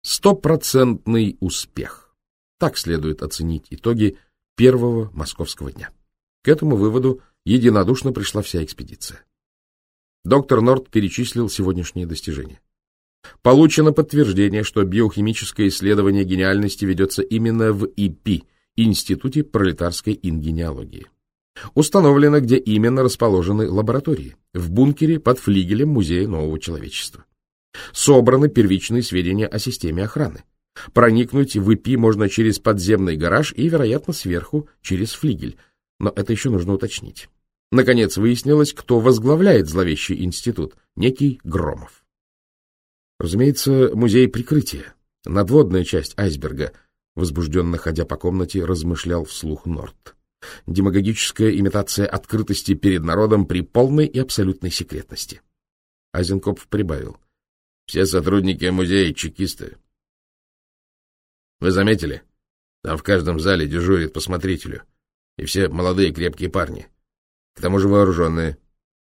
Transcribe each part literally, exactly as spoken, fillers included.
Стопроцентный успех. Так следует оценить итоги первого московского дня. К этому выводу единодушно пришла вся экспедиция. Доктор Норт перечислил сегодняшние достижения. Получено подтверждение, что биохимическое исследование гениальности ведется именно в И Пи, Институте пролетарской ингениологии. Установлено, где именно расположены лаборатории, в бункере под флигелем Музея нового человечества. Собраны первичные сведения о системе охраны. Проникнуть в И Пи можно через подземный гараж и, вероятно, сверху через флигель, но это еще нужно уточнить. Наконец выяснилось, кто возглавляет зловещий институт, некий Громов. Разумеется, музей прикрытия, надводная часть айсберга, возбужденно ходя по комнате, размышлял вслух Норт. Демагогическая имитация открытости перед народом при полной и абсолютной секретности. Айзенкопф прибавил. Все сотрудники музея — чекисты. Вы заметили? Там в каждом зале дежурит по смотрителю. И все молодые крепкие парни. К тому же вооруженные.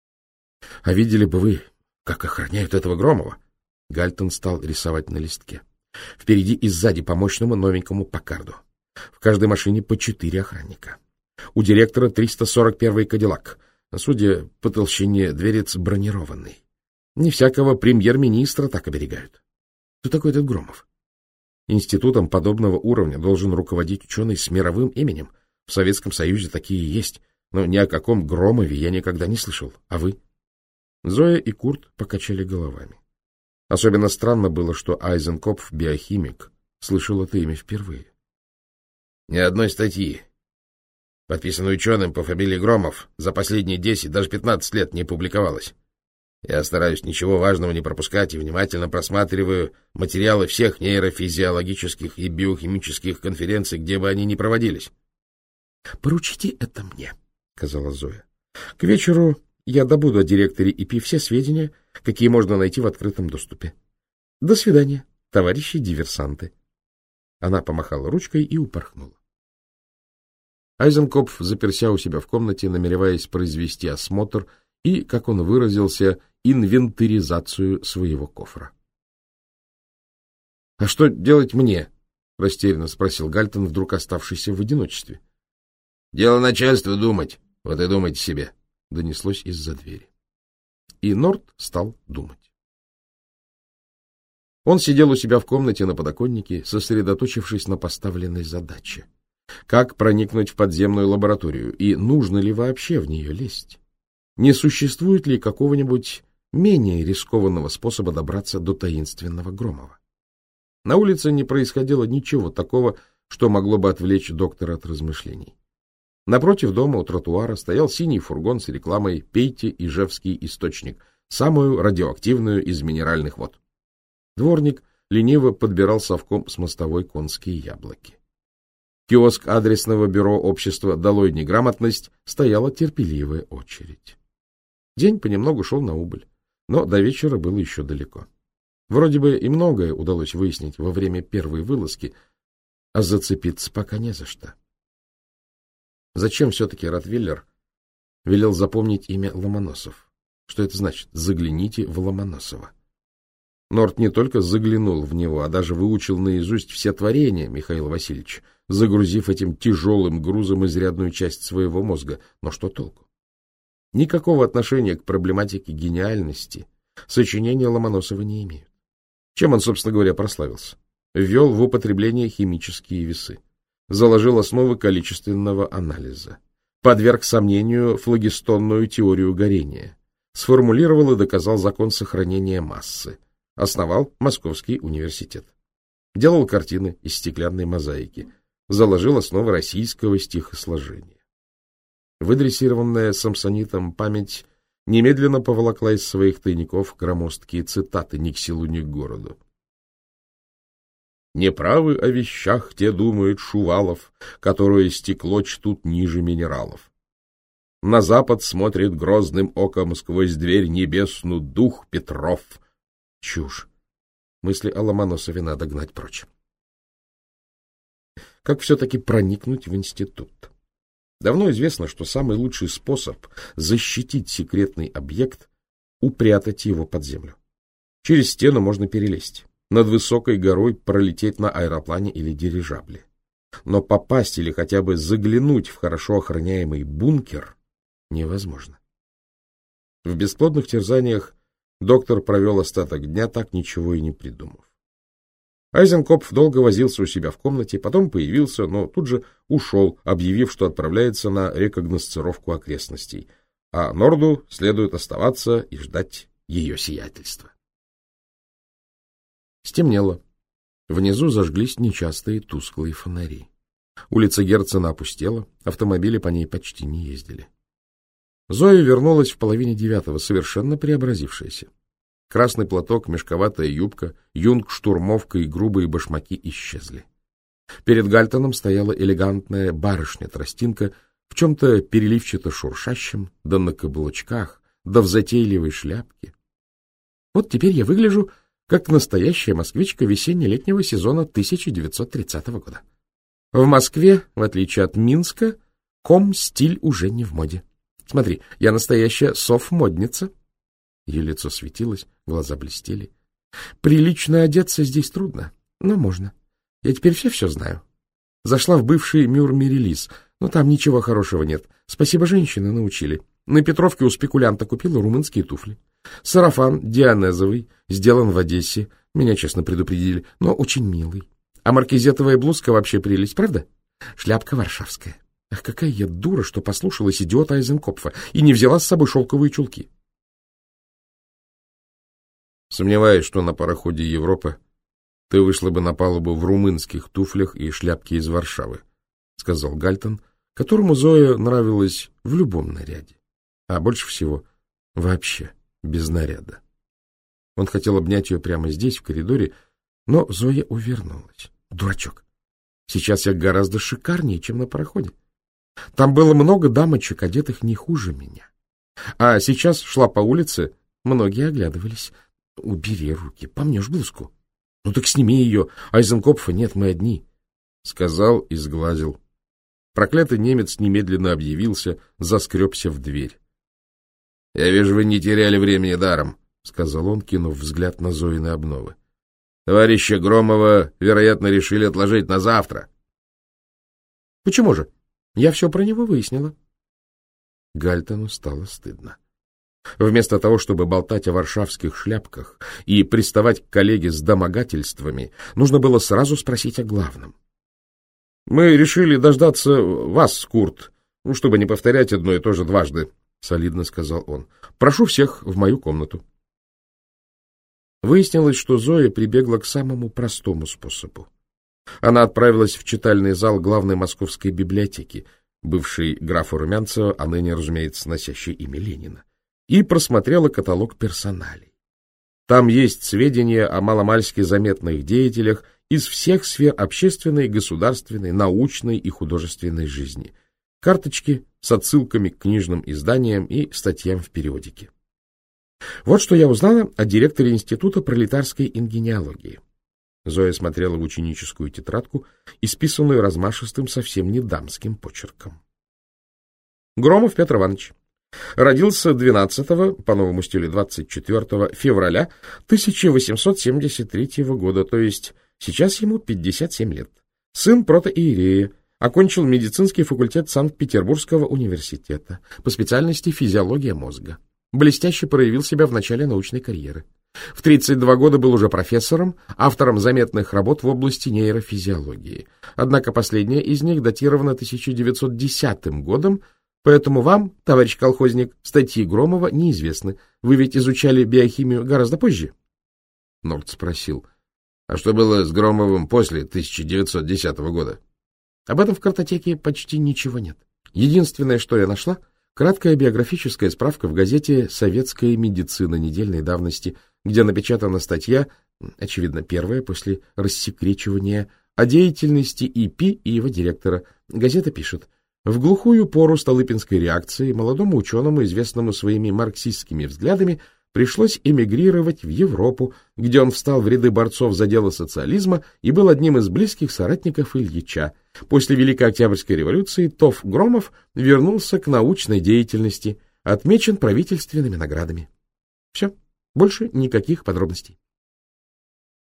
А видели бы вы, как охраняют этого Громова? Гальтон стал рисовать на листке. Впереди и сзади по мощному новенькому Паккарду. В каждой машине по четыре охранника. У директора триста сорок первый Кадиллак. Судя по толщине, дверец бронированный. Не всякого премьер-министра так оберегают. Кто такой этот Громов? Институтом подобного уровня должен руководить ученый с мировым именем. В Советском Союзе такие есть, но ни о каком Громове я никогда не слышал. А вы? Зоя и Курт покачали головами. Особенно странно было, что Айзенкопф, биохимик, слышал это имя впервые. Ни одной статьи, подписанной ученым по фамилии Громов, за последние десять, даже пятнадцать лет не публиковалось. Я стараюсь ничего важного не пропускать и внимательно просматриваю материалы всех нейрофизиологических и биохимических конференций, где бы они ни проводились. — Поручите это мне, — сказала Зоя. — К вечеру я добуду о директоре И Пи все сведения, какие можно найти в открытом доступе. До свидания, товарищи диверсанты. Она помахала ручкой и упорхнула. Айзенкопф заперся у себя в комнате, намереваясь произвести осмотр и, как он выразился, инвентаризацию своего кофра. — А что делать мне? — растерянно спросил Гальтон, вдруг оставшийся в одиночестве. — Дело начальства думать. Вот и думайте себе, — донеслось из-за двери. И Норт стал думать. Он сидел у себя в комнате на подоконнике, сосредоточившись на поставленной задаче. Как проникнуть в подземную лабораторию и нужно ли вообще в нее лезть? Не существует ли какого-нибудь менее рискованного способа добраться до таинственного Громова? На улице не происходило ничего такого, что могло бы отвлечь доктора от размышлений. Напротив дома у тротуара стоял синий фургон с рекламой «Пейте Ижевский источник», самую радиоактивную из минеральных вод. Дворник лениво подбирал совком с мостовой конские яблоки. Киоск адресного бюро общества «Долой неграмотность» стояла терпеливая очередь. День понемногу шел на убыль, но до вечера было еще далеко. Вроде бы и многое удалось выяснить во время первой вылазки, а зацепиться пока не за что. Зачем все-таки Ротвейлер велел запомнить имя Ломоносов? Что это значит? Загляните в Ломоносова. Норт не только заглянул в него, а даже выучил наизусть все творения Михаила Васильевича, загрузив этим тяжелым грузом изрядную часть своего мозга. Но что толку? Никакого отношения к проблематике гениальности сочинения Ломоносова не имеют. Чем он, собственно говоря, прославился? Ввел в употребление химические весы, заложил основы количественного анализа, подверг сомнению флогистонную теорию горения, сформулировал и доказал закон сохранения массы, основал Московский университет, делал картины из стеклянной мозаики, заложил основы российского стихосложения. Выдрессированная самсонитом память немедленно поволокла из своих тайников громоздкие цитаты ни к селу, ни к городу. «Неправы о вещах те думает Шувалов, которое стекло чтут ниже минералов. На запад смотрит грозным оком сквозь дверь небесную дух Петров». Чушь. Мысли о Ломоносове надо гнать прочь. Как все-таки проникнуть в институт? Давно известно, что самый лучший способ защитить секретный объект — упрятать его под землю. Через стену можно перелезть. над высокой горой пролететь на аэроплане или дирижабле. Но попасть или хотя бы заглянуть в хорошо охраняемый бункер невозможно. В бесплодных терзаниях доктор провел остаток дня, так ничего и не придумав. Айзенкопф долго возился у себя в комнате, потом появился, но тут же ушел, объявив, что отправляется на рекогносцировку окрестностей, а Норду следует оставаться и ждать ее сиятельства. Стемнело. Внизу зажглись нечастые тусклые фонари. Улица Герцена опустела, автомобили по ней почти не ездили. Зоя вернулась в половине девятого, совершенно преобразившаяся. Красный платок, мешковатая юбка, юнг-штурмовка и грубые башмаки исчезли. Перед Гальтоном стояла элегантная барышня-тростинка в чем-то переливчато-шуршащем, да на каблучках, да в затейливой шляпке. Вот теперь я выгляжу как настоящая москвичка весенне-летнего сезона тысяча девятьсот тридцатого года. В Москве, в отличие от Минска, ком-стиль уже не в моде. Смотри, я настоящая соф-модница. Ее лицо светилось, глаза блестели. Прилично одеться здесь трудно, но можно. Я теперь все-все знаю. Зашла в бывший Мюр-Мирелис, но там ничего хорошего нет. Спасибо, женщины научили. На Петровке у спекулянта купила румынские туфли. Сарафан дианезовый, сделан в Одессе. Меня честно предупредили, но очень милый. А маркизетовая блузка вообще прелесть, правда? Шляпка варшавская. Ах, какая я дура, что послушалась идиота Айзенкопфа и не взяла с собой шелковые чулки. Сомневаюсь, что на пароходе Европа ты вышла бы на палубу в румынских туфлях и шляпке из Варшавы, — сказал Гальтон, которому Зоя нравилась в любом наряде, а больше всего вообще без наряда. Он хотел обнять ее прямо здесь, в коридоре, но Зоя увернулась. Дурачок. Сейчас я гораздо шикарнее, чем на пароходе. Там было много дамочек, одетых не хуже меня. А сейчас шла по улице, многие оглядывались. Убери руки, помнешь блузку? Ну так сними ее, Айзенкопфа нет, мы одни. Сказал и сглазил. Проклятый немец немедленно объявился, заскребся в дверь. — Я вижу, вы не теряли времени даром, — сказал он, кинув взгляд на Зоины обновы. — Товарища Громова, вероятно, решили отложить на завтра. — Почему же? Я все про него выяснила. Гальтону стало стыдно. Вместо того, чтобы болтать о варшавских шляпках и приставать к коллеге с домогательствами, нужно было сразу спросить о главном. — Мы решили дождаться вас, Курт, ну, чтобы не повторять одно и то же дважды, — солидно сказал он. — Прошу всех в мою комнату. Выяснилось, что Зоя прибегла к самому простому способу. Она отправилась в читальный зал главной московской библиотеки, бывшей графа Румянцева, а ныне, разумеется, носящей имя Ленина, и просмотрела каталог персоналей. Там есть сведения о маломальски заметных деятелях из всех сфер общественной, государственной, научной и художественной жизни. Карточки с отсылками к книжным изданиям и статьям в периодике. Вот что я узнала о директоре Института пролетарской ингенеологии. Зоя смотрела в ученическую тетрадку, исписанную размашистым, совсем не дамским почерком. Громов Петр Иванович. Родился двенадцатого, по новому стилю двадцать четвёртого февраля тысяча восемьсот семьдесят третьего года, то есть сейчас ему пятьдесят семь лет. Сын протоиерея, окончил медицинский факультет Санкт-Петербургского университета по специальности физиология мозга. Блестяще проявил себя в начале научной карьеры. В тридцать два года был уже профессором, автором заметных работ в области нейрофизиологии. Однако последняя из них датирована тысяча девятьсот десятым годом, поэтому вам, товарищ колхозник, статьи Громова неизвестны. Вы ведь изучали биохимию гораздо позже? Норд спросил, а что было с Громовым после тысяча девятьсот десятого года? Об этом в картотеке почти ничего нет. Единственное, что я нашла, краткая биографическая справка в газете «Советская медицина» недельной давности, где напечатана статья, очевидно, первая после рассекречивания, о деятельности ИПИ и его директора. Газета пишет: в глухую пору Столыпинской реакции молодому ученому, известному своими марксистскими взглядами, пришлось эмигрировать в Европу, где он встал в ряды борцов за дело социализма и был одним из близких соратников Ильича. После Великой Октябрьской революции Тоф Громов вернулся к научной деятельности, отмечен правительственными наградами. Все, больше никаких подробностей.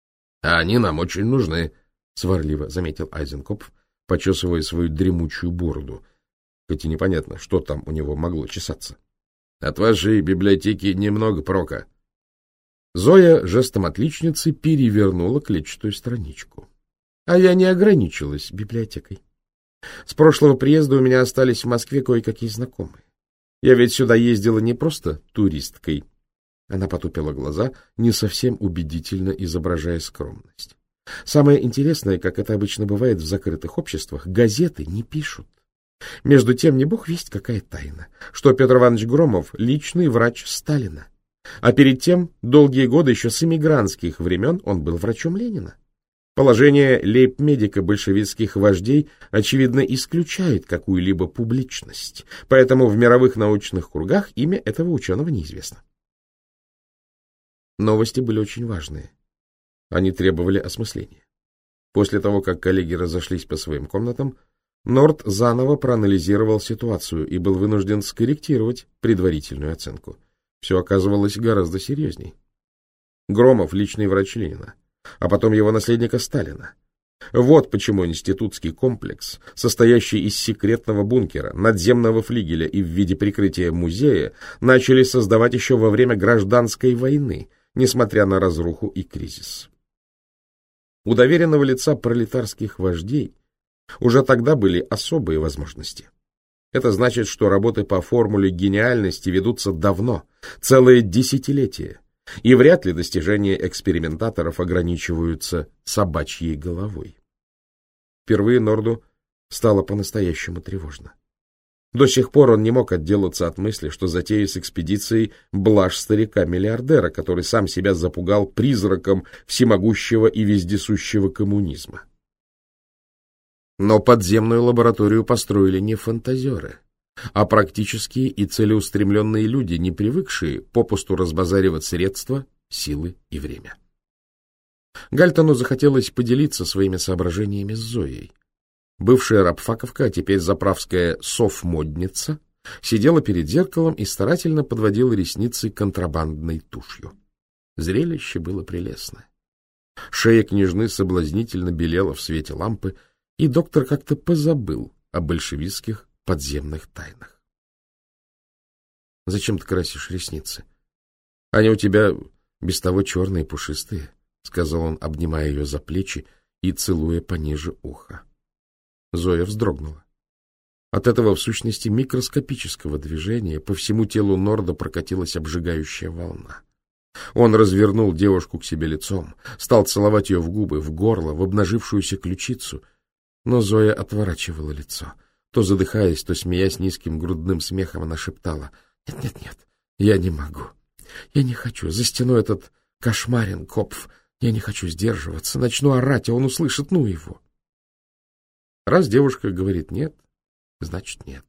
А они нам очень нужны, — сварливо заметил Айзенкопф, почесывая свою дремучую бороду, хоть и непонятно, что там у него могло чесаться. — От вашей библиотеки немного прока. Зоя жестом отличницы перевернула клетчатую страничку. А я не ограничилась библиотекой. С прошлого приезда у меня остались в Москве кое-какие знакомые. Я ведь сюда ездила не просто туристкой. Она потупила глаза, не совсем убедительно изображая скромность. Самое интересное, как это обычно бывает в закрытых обществах, газеты не пишут. Между тем, не бог весть какая тайна, что Петр Иванович Громов — личный врач Сталина. А перед тем, долгие годы, еще с эмигрантских времен, он был врачом Ленина. Положение лейб-медика большевистских вождей, очевидно, исключает какую-либо публичность, поэтому в мировых научных кругах имя этого ученого неизвестно. Новости были очень важные. Они требовали осмысления. После того, как коллеги разошлись по своим комнатам, Норт заново проанализировал ситуацию и был вынужден скорректировать предварительную оценку. Все оказывалось гораздо серьезней. Громов — личный врач Ленина, а потом его наследника Сталина. Вот почему институтский комплекс, состоящий из секретного бункера, надземного флигеля и в виде прикрытия музея, начали создавать еще во время гражданской войны, несмотря на разруху и кризис. У доверенного лица пролетарских вождей уже тогда были особые возможности. Это значит, что работы по формуле гениальности ведутся давно, целое десятилетие, и вряд ли достижения экспериментаторов ограничиваются собачьей головой. Впервые Норду стало по-настоящему тревожно. До сих пор он не мог отделаться от мысли, что затея с экспедицией — блажь старика-миллиардера, который сам себя запугал призраком всемогущего и вездесущего коммунизма. Но подземную лабораторию построили не фантазеры, а практические и целеустремленные люди, не привыкшие попусту разбазаривать средства, силы и время. Гальтону захотелось поделиться своими соображениями с Зоей. Бывшая рабфаковка, а теперь заправская совмодница, сидела перед зеркалом и старательно подводила ресницы контрабандной тушью. Зрелище было прелестное. Шея княжны соблазнительно белела в свете лампы, и доктор как-то позабыл о большевистских подземных тайнах. — Зачем ты красишь ресницы? Они у тебя без того черные, пушистые, — сказал он, обнимая ее за плечи и целуя пониже уха. Зоя вздрогнула. От этого, в сущности, микроскопического движения по всему телу Норда прокатилась обжигающая волна. Он развернул девушку к себе лицом, стал целовать ее в губы, в горло, в обнажившуюся ключицу, но Зоя отворачивала лицо. То задыхаясь, то смеясь низким грудным смехом, она шептала: «Нет, нет, нет, я не могу. Я не хочу. За стеной этот кошмарен Копф. Я не хочу сдерживаться. Начну орать, а он услышит, ну его». Раз девушка говорит «нет», значит «нет».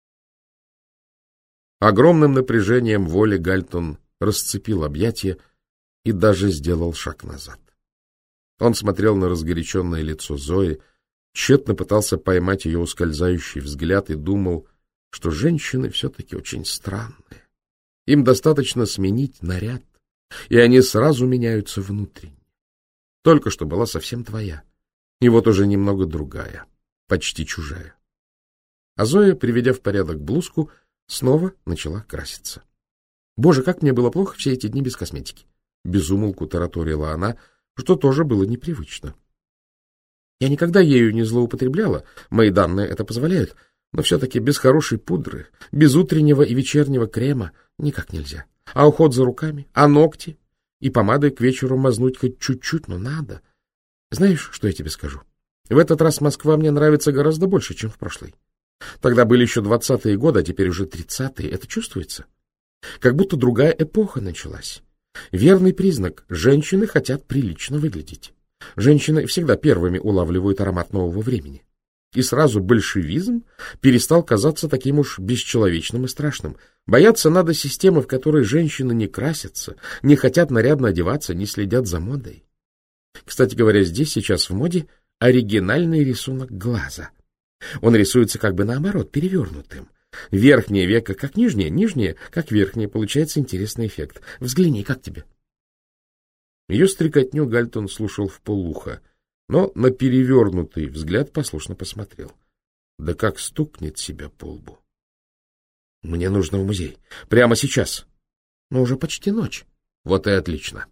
Огромным напряжением воли Гальтон расцепил объятия и даже сделал шаг назад. Он смотрел на разгоряченное лицо Зои, тщетно пытался поймать ее ускользающий взгляд и думал, что женщины все-таки очень странные. Им достаточно сменить наряд, и они сразу меняются внутренне. Только что была совсем твоя, и вот уже немного другая, почти чужая. А Зоя, приведя в порядок блузку, снова начала краситься. «Боже, как мне было плохо все эти дни без косметики!» Безумолку тараторила она, что тоже было непривычно. Я никогда ею не злоупотребляла, мои данные это позволяют, но все-таки без хорошей пудры, без утреннего и вечернего крема никак нельзя. А уход за руками, а ногти? И помадой к вечеру мазнуть хоть чуть-чуть, но надо. Знаешь, что я тебе скажу? В этот раз Москва мне нравится гораздо больше, чем в прошлый. Тогда были еще двадцатые годы, а теперь уже тридцатые. Это чувствуется? Как будто другая эпоха началась. Верный признак — женщины хотят прилично выглядеть. Женщины всегда первыми улавливают аромат нового времени. И сразу большевизм перестал казаться таким уж бесчеловечным и страшным. Бояться надо системы, в которой женщины не красятся, не хотят нарядно одеваться, не следят за модой. Кстати говоря, здесь сейчас в моде оригинальный рисунок глаза. Он рисуется как бы наоборот, перевернутым. Верхнее веко как нижнее, нижнее как верхнее. Получается интересный эффект. Взгляни, как тебе? Ее стрекотню Гальтон слушал вполуха, но на перевернутый взгляд послушно посмотрел. Да как стукнет себя по лбу. — Мне нужно в музей. Прямо сейчас. Но уже почти ночь. Вот и отлично.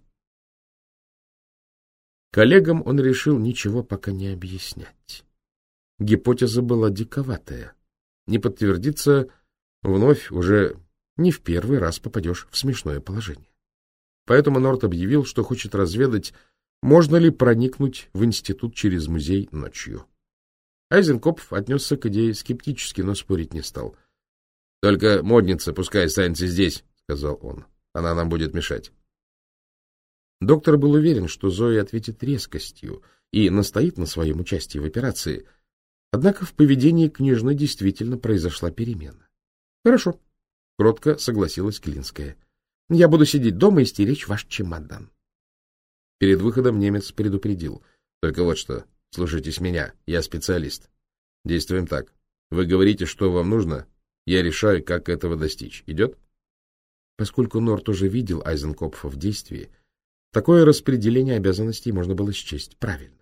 Коллегам он решил ничего пока не объяснять. Гипотеза была диковатая. Не подтвердится, вновь уже не в первый раз попадешь в смешное положение. Поэтому Норт объявил, что хочет разведать, можно ли проникнуть в институт через музей ночью. Айзенкопф отнесся к идее скептически, но спорить не стал. — Только модница пускай останется здесь, — сказал он. — Она нам будет мешать. Доктор был уверен, что Зоя ответит резкостью и настоит на своем участии в операции. Однако в поведении княжны действительно произошла перемена. — Хорошо, — кротко согласилась Клинская. — Я буду сидеть дома и стеречь ваш чемодан. Перед выходом немец предупредил. — Только вот что, слушайтесь меня, я специалист. Действуем так. Вы говорите, что вам нужно, я решаю, как этого достичь. Идет? Поскольку Норт уже видел Айзенкопфа в действии, такое распределение обязанностей можно было счесть правильным.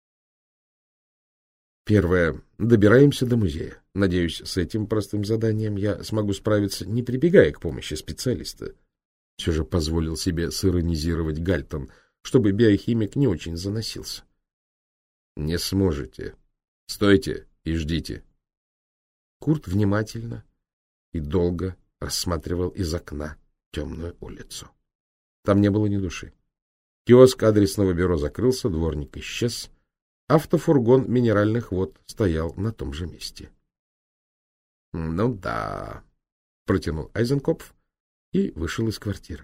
Первое. Добираемся до музея. Надеюсь, с этим простым заданием я смогу справиться, не прибегая к помощи специалиста. Все же позволил себе сиронизировать Гальтон, чтобы биохимик не очень заносился. — Не сможете. Стойте и ждите. Курт внимательно и долго рассматривал из окна темную улицу. Там не было ни души. Киоск адресного бюро закрылся, дворник исчез, автофургон минеральных вод стоял на том же месте. — Ну да, — протянул Айзенкопф и вышел из квартиры.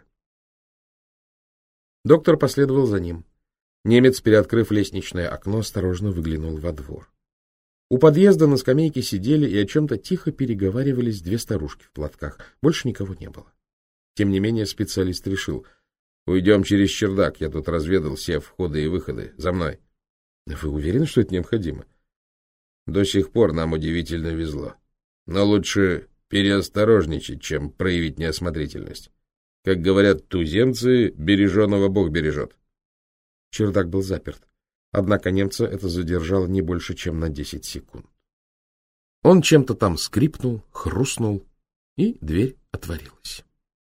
Доктор последовал за ним. Немец, переоткрыв лестничное окно, осторожно выглянул во двор. У подъезда на скамейке сидели и о чем-то тихо переговаривались две старушки в платках. Больше никого не было. Тем не менее специалист решил: уйдем через чердак, я тут разведал все входы и выходы. За мной. Вы уверены, что это необходимо? До сих пор нам удивительно везло. Но лучше переосторожничать, чем проявить неосмотрительность. Как говорят туземцы, береженого Бог бережет. Чердак был заперт. Однако немца это задержало не больше, чем на десять секунд. Он чем-то там скрипнул, хрустнул, и дверь отворилась.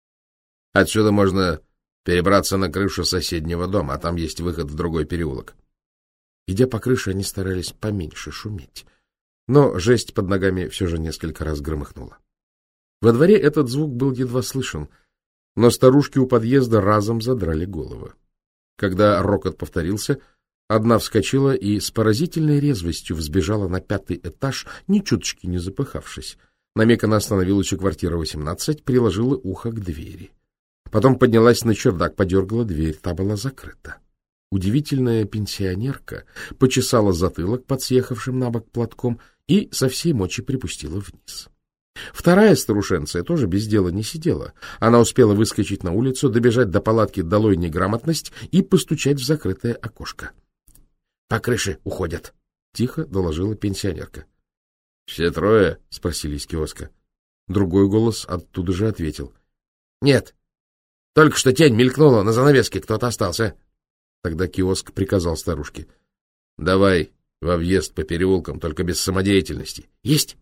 Отсюда можно перебраться на крышу соседнего дома, а там есть выход в другой переулок. Идя по крыше, они старались поменьше шуметь, но жесть под ногами все же несколько раз громыхнула. Во дворе этот звук был едва слышен, но старушки у подъезда разом задрали головы. Когда рокот повторился, одна вскочила и с поразительной резвостью взбежала на пятый этаж, ни чуточки не запыхавшись. На миг она остановилась у квартиры восемнадцать, приложила ухо к двери. Потом поднялась на чердак, подергала дверь, та была закрыта. Удивительная пенсионерка почесала затылок под съехавшим на бок платком и со всей мочи припустила вниз. Вторая старушенция тоже без дела не сидела. Она успела выскочить на улицу, добежать до палатки «Долой неграмотность» и постучать в закрытое окошко. — По крыше уходят, — тихо доложила пенсионерка. — Все трое? — спросили из киоска. Другой голос оттуда же ответил. — Нет, только что тень мелькнула, на занавеске кто-то остался. Тогда киоск приказал старушке: — Давай во въезд по переулкам, только без самодеятельности. — Есть!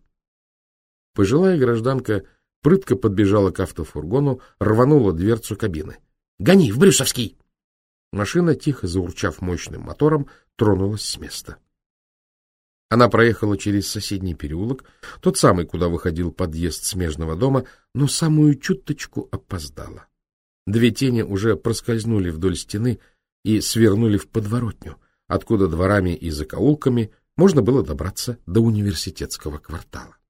Пожилая гражданка прытко подбежала к автофургону, рванула дверцу кабины. — Гони, в Брюсовский! Машина, тихо заурчав мощным мотором, тронулась с места. Она проехала через соседний переулок, тот самый, куда выходил подъезд смежного дома, но самую чуточку опоздала. Две тени уже проскользнули вдоль стены и свернули в подворотню, откуда дворами и закоулками можно было добраться до университетского квартала.